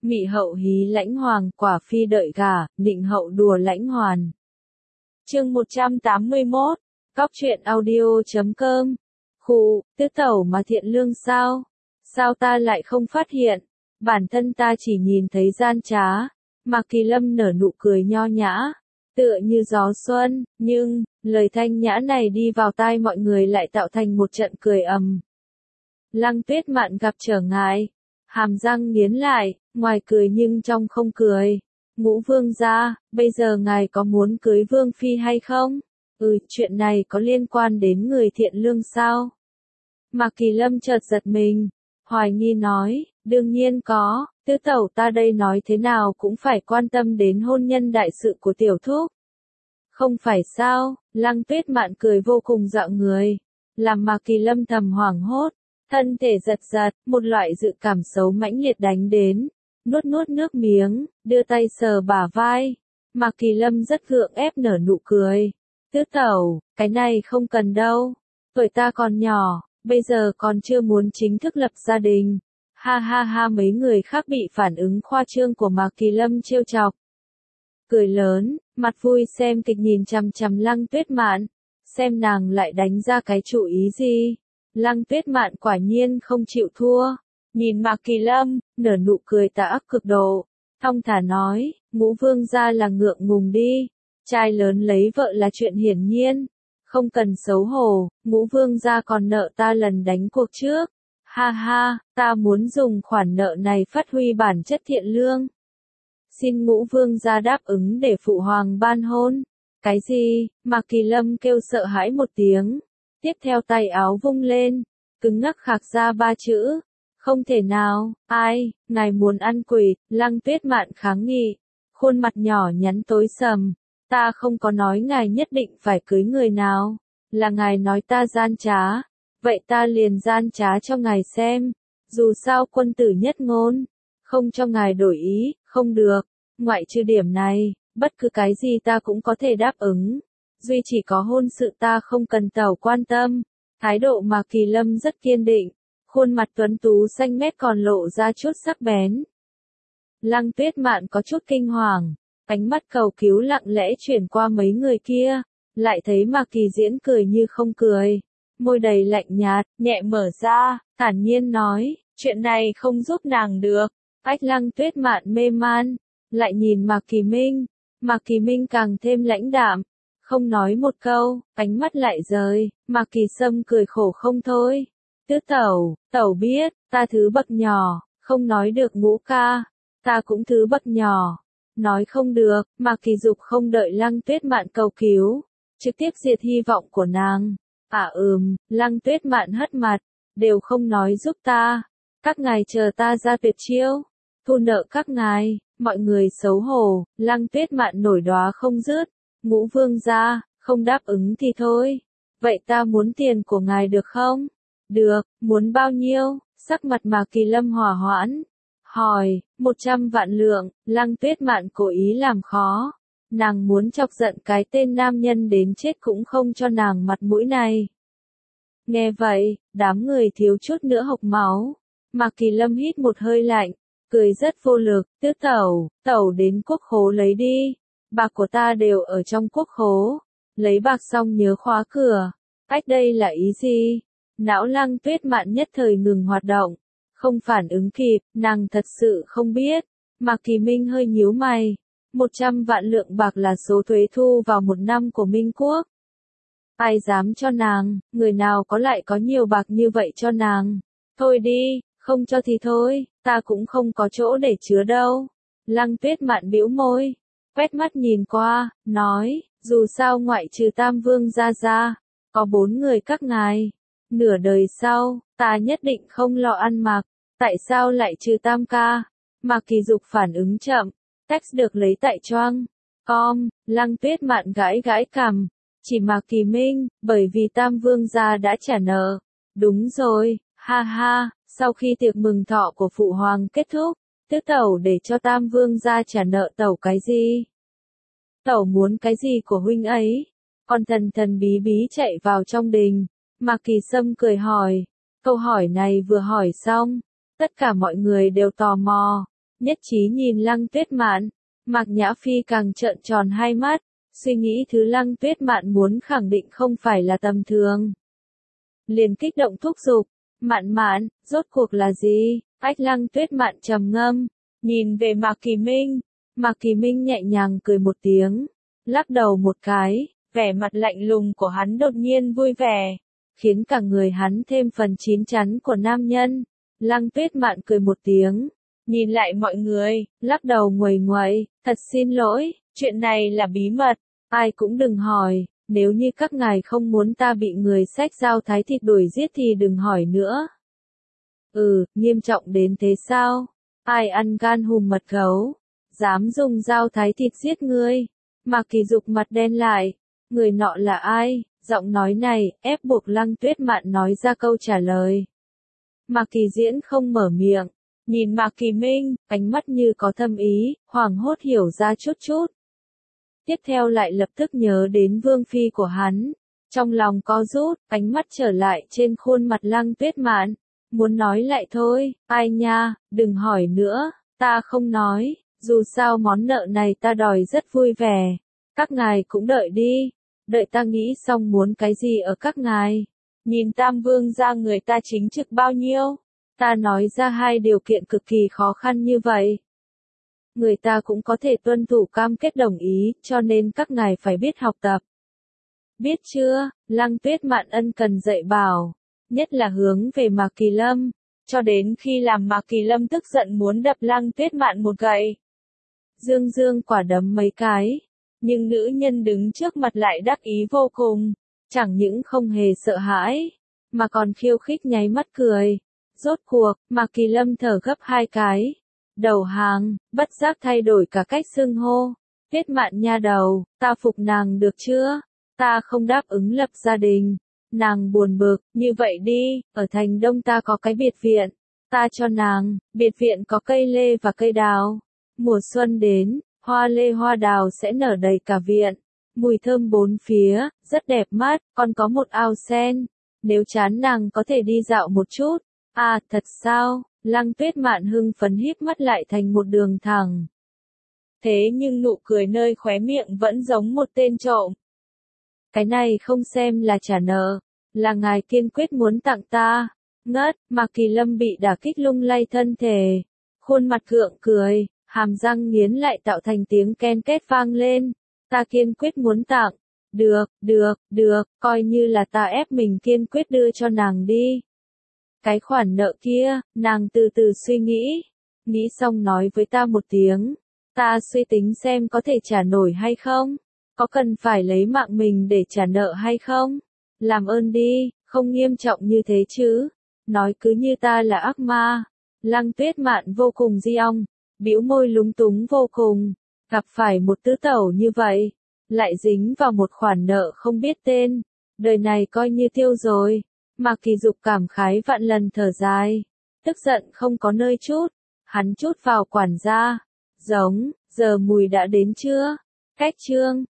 Mị hậu hí lãnh hoàng, quả phi đợi gả, nịnh hậu đùa lãnh hoàn. Chương 181, Cóc truyện audio.com. Khụ, tứ tẩu mà thiện lương sao? Sao ta lại không phát hiện? Bản thân ta chỉ nhìn thấy gian trá. Mạc Kỳ Lâm nở nụ cười nho nhã, tựa như gió xuân, nhưng, lời thanh nhã này đi vào tai mọi người lại tạo thành một trận cười ầm. Lăng Tuyết Mạn gặp trở ngại, hàm răng nghiến lại, ngoài cười nhưng trong không cười. Ngũ vương gia, bây giờ ngài có muốn cưới vương phi hay không? Chuyện này có liên quan đến người thiện lương sao? Mạc Kỳ Lâm chợt giật mình, hoài nghi nói, đương nhiên có, tứ tẩu ta đây nói thế nào cũng phải quan tâm đến hôn nhân đại sự của tiểu thúc. Không phải sao? Lăng Tuyết Mạn cười vô cùng dọa người, làm Mạc Kỳ Lâm thầm hoảng hốt, thân thể giật giật, một loại dự cảm xấu mãnh liệt đánh đến, nuốt nước miếng, đưa tay sờ bả vai. Mạc Kỳ Lâm rất gượng ép nở nụ cười, tứ tẩu, cái này không cần đâu, tuổi ta còn nhỏ, bây giờ còn chưa muốn chính thức lập gia đình. Ha ha ha, mấy người khác bị phản ứng khoa trương của Mạc Kỳ Lâm trêu chọc. Cười lớn, mặt vui xem kịch nhìn chằm chằm Lăng Tuyết Mạn, xem nàng lại đánh ra cái chủ ý gì. Lăng Tuyết Mạn quả nhiên không chịu thua, nhìn Mạc Kỳ Lâm, nở nụ cười tà ác cực độ, thong thả nói, Ngũ vương gia là ngượng ngùng đi, trai lớn lấy vợ là chuyện hiển nhiên, không cần xấu hổ, Ngũ vương gia còn nợ ta lần đánh cuộc trước. Ha ha, ta muốn dùng khoản nợ này phát huy bản chất thiện lương. Xin Ngũ vương gia đáp ứng để phụ hoàng ban hôn. Cái gì? Mạc Kỳ Lâm kêu sợ hãi một tiếng, tiếp theo tay áo vung lên, cứng ngắc khạc ra ba chữ. Không thể nào, ai, ngài muốn ăn quỷ? Lăng Tuyết Mạn kháng nghị, khuôn mặt nhỏ nhắn tối sầm. Ta không có nói ngài nhất định phải cưới người nào, là ngài nói ta gian trá. Vậy ta liền gian trá cho ngài xem, dù sao quân tử nhất ngôn, không cho ngài đổi ý, không được, ngoại trừ điểm này, bất cứ cái gì ta cũng có thể đáp ứng, duy chỉ có hôn sự ta không cần tẩu quan tâm. Thái độ Mạc Kỳ Lâm rất kiên định, khuôn mặt tuấn tú xanh mét còn lộ ra chút sắc bén. Lăng Tuyết Mạn có chút kinh hoàng, ánh mắt cầu cứu lặng lẽ chuyển qua mấy người kia, lại thấy Mạc Kỳ Diễn cười như không cười. Môi đầy lạnh nhạt, nhẹ mở ra, thản nhiên nói, chuyện này không giúp nàng được. Lăng Tuyết Mạn mê man, lại nhìn Mạc Kỳ Minh. Mạc Kỳ Minh càng thêm lãnh đạm, không nói một câu, ánh mắt lại rời. Mạc Kỳ Sâm cười khổ không thôi. Tứ tẩu, tẩu biết, ta thứ bậc nhỏ, không nói được Ngũ ca, ta cũng thứ bậc nhỏ. Nói không được, Mạc Kỳ Dục không đợi Lăng Tuyết Mạn cầu cứu, trực tiếp diệt hy vọng của nàng. Lăng Tuyết Mạn hất mặt, đều không nói giúp ta, các ngài chờ ta ra tuyệt chiêu, thu nợ các ngài, mọi người xấu hổ. Lăng Tuyết Mạn nổi đoá không dứt, Ngũ vương gia, không đáp ứng thì thôi, vậy ta muốn tiền của ngài được không? Được, muốn bao nhiêu? Sắc mặt Mạc Kỳ Lâm hòa hoãn, hỏi, 100 vạn lượng. Lăng Tuyết Mạn cố ý làm khó. Nàng muốn chọc giận cái tên nam nhân đến chết cũng không cho nàng mặt mũi này. Nghe vậy, đám người thiếu chút nữa hộc máu. Mạc Kỳ Lâm hít một hơi lạnh, cười rất vô lực, tứ tẩu, tẩu đến quốc khố lấy đi. Bạc của ta đều ở trong quốc khố. Lấy bạc xong nhớ khóa cửa. Đây là ý gì? Não Lăng Tuyết Mạn nhất thời ngừng hoạt động, không phản ứng kịp, nàng thật sự không biết. Mạc Kỳ Minh hơi nhíu mày. 100 vạn lượng bạc là số thuế thu vào một năm của Minh Quốc. Ai dám cho nàng, người nào có lại có nhiều bạc như vậy cho nàng. Thôi đi, không cho thì thôi, ta cũng không có chỗ để chứa đâu. Lăng Tuyết Mạn bĩu môi, quét mắt nhìn qua, nói, dù sao ngoại trừ Tam Vương ra, có 4 người các ngài. Nửa đời sau, ta nhất định không lo ăn mặc, tại sao lại trừ Tam ca? Mạc Kỳ Dục phản ứng chậm. Text được lấy tại Choang. Lăng Tuyết Mạn gãi cằm, chỉ Mạc Kỳ Minh, bởi vì Tam Vương gia đã trả nợ. Đúng rồi, ha ha, sau khi tiệc mừng thọ của Phụ Hoàng kết thúc, tứ tẩu để cho Tam Vương gia trả nợ tẩu cái gì? Tẩu muốn cái gì của huynh ấy? Còn thần bí bí chạy vào trong đình. Mạc Kỳ Sâm cười hỏi. Câu hỏi này vừa hỏi xong, tất cả mọi người đều tò mò. nhất trí nhìn Lăng Tuyết Mạn. Mạc Nhã Phi càng trợn tròn hai mắt, suy nghĩ thứ Lăng Tuyết Mạn muốn khẳng định không phải là tầm thường. Liền kích động thúc giục, Mạn Mạn, rốt cuộc là gì? Ách Lăng Tuyết Mạn trầm ngâm, nhìn về Mạc Kỳ Minh. Mạc Kỳ Minh nhẹ nhàng cười một tiếng, lắc đầu một cái, vẻ mặt lạnh lùng của hắn đột nhiên vui vẻ, khiến cả người hắn thêm phần chín chắn của nam nhân. Lăng Tuyết Mạn cười một tiếng, nhìn lại mọi người, lắc đầu nguầy nguậy, thật xin lỗi, chuyện này là bí mật, ai cũng đừng hỏi, nếu như các ngài không muốn ta bị người xách dao thái thịt đuổi giết thì đừng hỏi nữa. Nghiêm trọng đến thế sao? Ai ăn gan hùm mật gấu, dám dùng dao thái thịt giết ngươi? Mạc Kỳ Dục mặt đen lại, người nọ là ai? Giọng nói này, ép buộc Lăng Tuyết Mạn nói ra câu trả lời. Mạc Kỳ Diễn không mở miệng, nhìn Mạc Kỳ Minh, ánh mắt như có thâm ý, hoảng hốt hiểu ra chút chút. Tiếp theo lại lập tức nhớ đến vương phi của hắn, trong lòng co rút, ánh mắt trở lại trên khuôn mặt Lăng Tuyết Mạn, muốn nói lại thôi, ai nha, đừng hỏi nữa, ta không nói, dù sao món nợ này ta đòi rất vui vẻ, các ngài cũng đợi đi, đợi ta nghĩ xong muốn cái gì ở các ngài. Nhìn Tam Vương gia người ta chính trực bao nhiêu, ta nói ra hai điều kiện cực kỳ khó khăn như vậy. Người ta cũng có thể tuân thủ cam kết đồng ý, cho nên các ngài phải biết học tập. Biết chưa? Lăng Tuyết Mạn ân cần dạy bảo, nhất là hướng về Mạc Kỳ Lâm, cho đến khi làm Mạc Kỳ Lâm tức giận muốn đập Lăng Tuyết Mạn một gậy. Dương dương quả đấm mấy cái, nhưng nữ nhân đứng trước mặt lại đắc ý vô cùng, chẳng những không hề sợ hãi, mà còn khiêu khích nháy mắt cười. Rốt cuộc, Mạc Kỳ Lâm thở gấp hai cái. Đầu hàng, bất giác thay đổi cả cách xưng hô. Tuyết Mạn nha đầu, ta phục nàng được chưa? Ta không đáp ứng lập gia đình. Nàng buồn bực, như vậy đi, ở thành Đông ta có cái biệt viện. Ta cho nàng, biệt viện có cây lê và cây đào. Mùa xuân đến, hoa lê hoa đào sẽ nở đầy cả viện. Mùi thơm bốn phía, rất đẹp mắt, còn có một ao sen. Nếu chán nàng có thể đi dạo một chút. À, thật sao? Lăng Tuyết Mạn hưng phấn híp mắt lại thành một đường thẳng. Thế nhưng nụ cười nơi khóe miệng vẫn giống một tên trộm. Cái này không xem là trả nợ, là ngài kiên quyết muốn tặng ta. Ngất, Mạc Kỳ Lâm bị đả kích lung lay thân thể. Khuôn mặt gượng cười, hàm răng nghiến lại tạo thành tiếng ken két vang lên. Ta kiên quyết muốn tặng. Được, coi như là ta ép mình kiên quyết đưa cho nàng đi. Cái khoản nợ kia, nàng từ từ suy nghĩ. Nghĩ xong nói với ta một tiếng. Ta suy tính xem có thể trả nổi hay không. Có cần phải lấy mạng mình để trả nợ hay không? Làm ơn đi, không nghiêm trọng như thế chứ. Nói cứ như ta là ác ma. Lăng Tuyết Mạn vô cùng di ong, bĩu môi lúng túng vô cùng. Gặp phải một tứ tẩu như vậy, lại dính vào một khoản nợ không biết tên. Đời này coi như tiêu rồi. Mạc Kỳ Dục cảm khái vạn lần thở dài. Tức giận không có nơi chút. Hắn chút vào quản gia. Giờ mùi đã đến chưa? Cách chương